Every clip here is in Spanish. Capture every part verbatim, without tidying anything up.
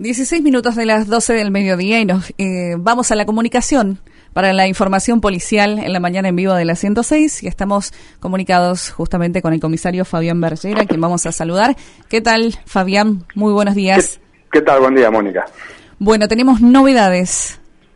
dieciséis minutos de las doce del mediodía y nos eh, vamos a la comunicación para la información policial en la mañana en vivo de la ciento seis y estamos comunicados justamente con el comisario Fabián Bergera, a quien vamos a saludar. ¿Qué tal, Fabián? Muy buenos días. ¿Qué, qué tal? Buen día, Mónica. Bueno, tenemos novedades.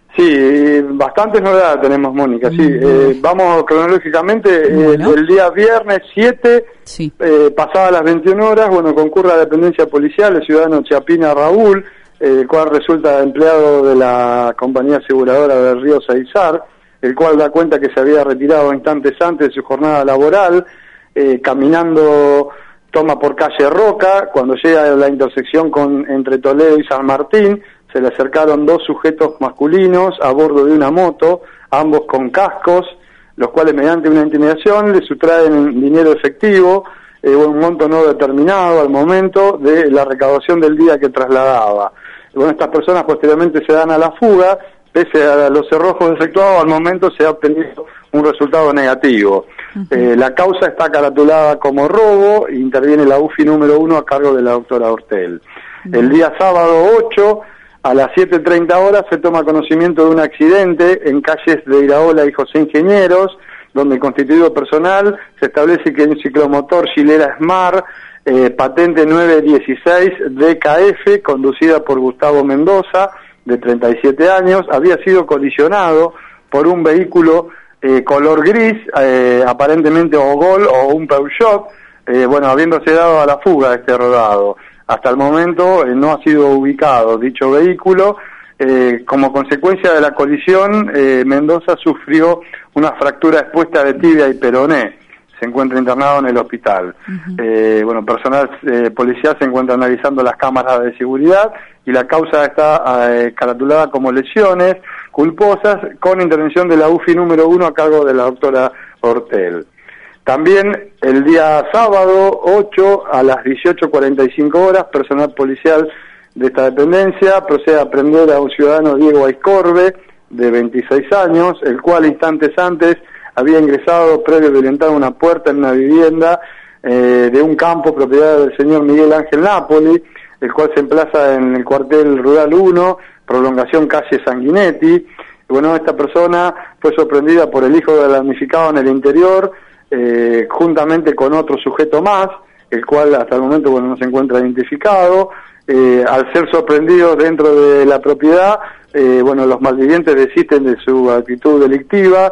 Sí, bastantes novedades tenemos, Mónica. Sí, uh-huh. eh, vamos cronológicamente. Bueno. Eh, el día viernes siete, sí. eh, pasadas las veintiuna horas, bueno, concurre a la dependencia policial el ciudadano Chiapina Raúl, eh, el cual resulta empleado de la compañía aseguradora del Río Saizar, el cual da cuenta que se había retirado instantes antes de su jornada laboral, eh, caminando, toma por calle Roca, cuando llega a la intersección con entre Toledo y San Martín, se le acercaron dos sujetos masculinos a bordo de una moto, ambos con cascos, los cuales mediante una intimidación le sustraen dinero efectivo, eh, un monto no determinado al momento de la recaudación del día que trasladaba. Bueno, estas personas posteriormente se dan a la fuga, pese a los cerrojos efectuados, al momento se ha obtenido un resultado negativo. Uh-huh. Eh, la causa está caratulada como robo, e interviene la U F I número uno a cargo de la doctora Hortel. Uh-huh. El día sábado ocho, a las siete treinta horas se toma conocimiento de un accidente en calles de Iraola y José Ingenieros, donde constituido personal se establece que un ciclomotor Gilera Smart, eh, patente nueve dieciséis D K F, conducida por Gustavo Mendoza, de treinta y siete años, había sido colisionado por un vehículo eh, color gris, eh, aparentemente Ogol o un Peugeot, eh, bueno, habiéndose dado a la fuga de este rodado. Hasta el momento eh, no ha sido ubicado dicho vehículo. Eh, como consecuencia de la colisión, eh, Mendoza sufrió una fractura expuesta de tibia y peroné. Se encuentra internado en el hospital. Uh-huh. Eh, bueno, personal eh, policial se encuentra analizando las cámaras de seguridad y la causa está eh, caratulada como lesiones culposas con intervención de la U F I número uno a cargo de la doctora Hortel. También el día sábado ocho a las dieciocho cuarenta y cinco horas, personal policial de esta dependencia procede a prender a un ciudadano Diego Aiscorbe, de veintiséis años, el cual instantes antes había ingresado previo a violentar una puerta en una vivienda eh, de un campo propiedad del señor Miguel Ángel Napoli, el cual se emplaza en el cuartel rural uno, prolongación calle Sanguinetti. Bueno, esta persona fue sorprendida por el hijo del damnificado en el interior, Eh, juntamente con otro sujeto más, el cual hasta el momento bueno no se encuentra identificado. Eh, al ser sorprendidos dentro de la propiedad, eh, bueno los malvivientes desisten de su actitud delictiva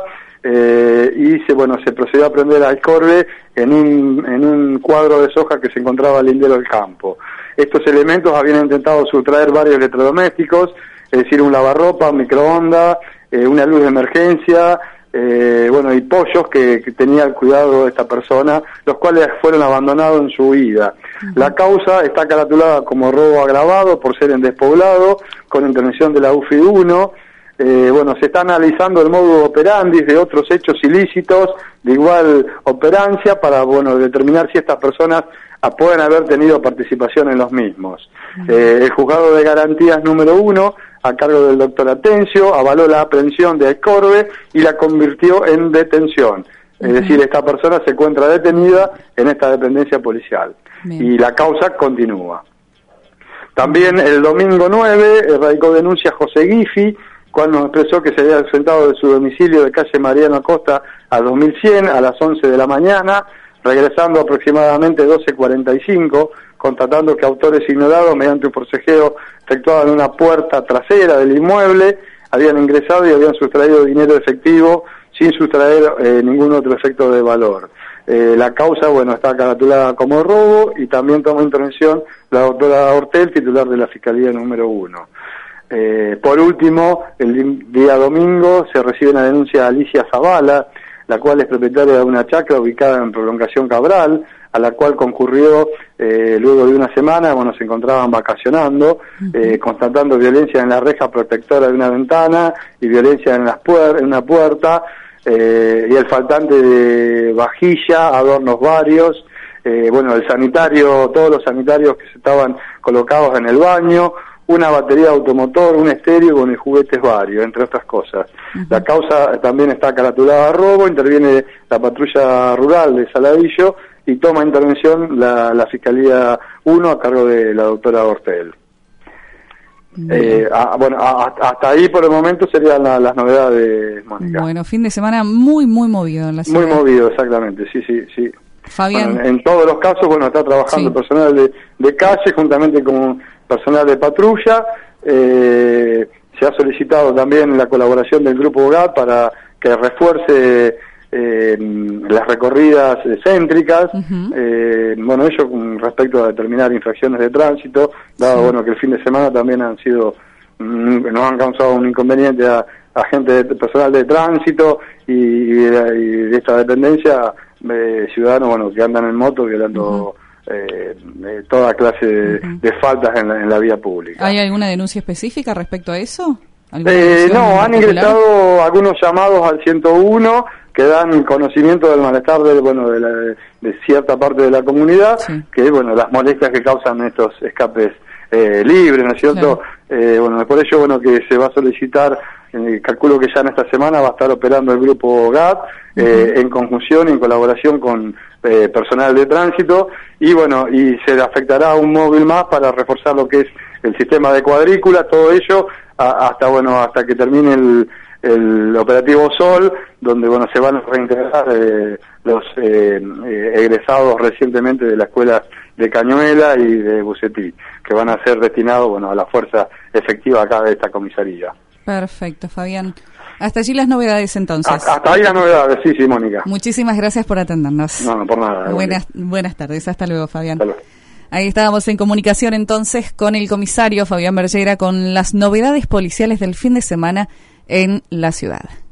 eh, y se bueno se procedió a prender a Aiscorbe en un en un cuadro de soja que se encontraba al lindero del campo. Estos elementos habían intentado sustraer varios electrodomésticos, es decir, un lavarropa, un microondas, eh, una luz de emergencia, Eh, bueno, y pollos que, que tenía el cuidado de esta persona, los cuales fueron abandonados en su huida. Uh-huh. La causa está caratulada como robo agravado por ser en despoblado, con intervención de la U F I uno. Eh, bueno, se está analizando el modo operandi de otros hechos ilícitos de igual operancia para, bueno, determinar si estas personas pueden haber tenido participación en los mismos. Uh-huh. Eh, el juzgado de garantías número uno, a cargo del doctor Atencio, avaló la aprehensión de Aiscorbe y la convirtió en detención. Es uh-huh. decir, esta persona se encuentra detenida en esta dependencia policial. Bien. Y la causa continúa. También el domingo nueve radicó denuncia José Guifi, cual nos expresó que se había ausentado de su domicilio de calle Mariano Acosta a dos mil cien a las once de la mañana, regresando aproximadamente doce cuarenta y cinco, constatando que autores ignorados, mediante un forcejeo efectuado en una puerta trasera del inmueble, habían ingresado y habían sustraído dinero efectivo sin sustraer eh, ningún otro efecto de valor. Eh, la causa, bueno, está caratulada como robo y también toma intervención la doctora Hortel, titular de la Fiscalía número uno. Eh, por último, el día domingo se recibe una denuncia de Alicia Zavala, la cual es propietaria de una chacra ubicada en Prolongación Cabral, a la cual concurrió eh, luego de una semana, bueno, se encontraban vacacionando, eh, constatando violencia en la reja protectora de una ventana y violencia en, las puer- en una puerta, eh, y el faltante de vajilla, adornos varios, eh, bueno, el sanitario, todos los sanitarios que se estaban colocados en el baño, una batería de automotor, un estéreo con juguetes varios, entre otras cosas. Uh-huh. La causa también está caratulada a robo, interviene la patrulla rural de Saladillo y toma intervención la, la Fiscalía uno a cargo de la doctora Hortel. Eh, a, bueno, a, hasta ahí por el momento serían la, las novedades, Mónica. Bueno, fin de semana muy, muy movido en la ciudad. Muy movido, exactamente, sí, sí, sí. Fabián. Bueno, en, en todos los casos, bueno, está trabajando sí. personal de, de calle juntamente con personal de patrulla. Eh, se ha solicitado también la colaboración del Grupo G A T para que refuerce eh, las recorridas céntricas, uh-huh. eh, bueno, ello con respecto a determinar infracciones de tránsito, dado sí. bueno que el fin de semana también han sido, mm, nos han causado un inconveniente a, a gente de, personal de tránsito y, y, de, y de esta dependencia, eh, ciudadanos bueno que andan en moto violando uh-huh. eh, eh, toda clase de, uh-huh. de faltas en la, en la vía pública. ¿Hay alguna denuncia específica respecto a eso? Eh, no, han ingresado algunos llamados al ciento uno que dan conocimiento del malestar de, bueno, de, la, de cierta parte de la comunidad, sí. que bueno, las molestias que causan estos escapes eh, libres, ¿no es cierto? Claro. Eh, bueno, por ello, bueno, que se va a solicitar, eh, calculo que ya en esta semana va a estar operando el Grupo G A T, eh, uh-huh. en conjunción y en colaboración con eh, personal de tránsito, y bueno, y se afectará un móvil más para reforzar lo que es el sistema de cuadrícula, todo ello, a, hasta bueno, hasta que termine el el operativo Sol, donde bueno se van a reintegrar eh, los eh, eh, egresados recientemente de la escuela de Cañuela y de Bucetí, que van a ser destinados bueno a la fuerza efectiva acá de esta comisaría. Perfecto, Fabián. Hasta allí las novedades entonces. Hasta, hasta ahí las novedades, sí, sí, Mónica. Muchísimas gracias por atendernos. No, no, por nada. Buenas, buenas tardes, hasta luego, Fabián. Hasta luego. Ahí estábamos en comunicación entonces con el comisario Fabián Bergera con las novedades policiales del fin de semana en la ciudad.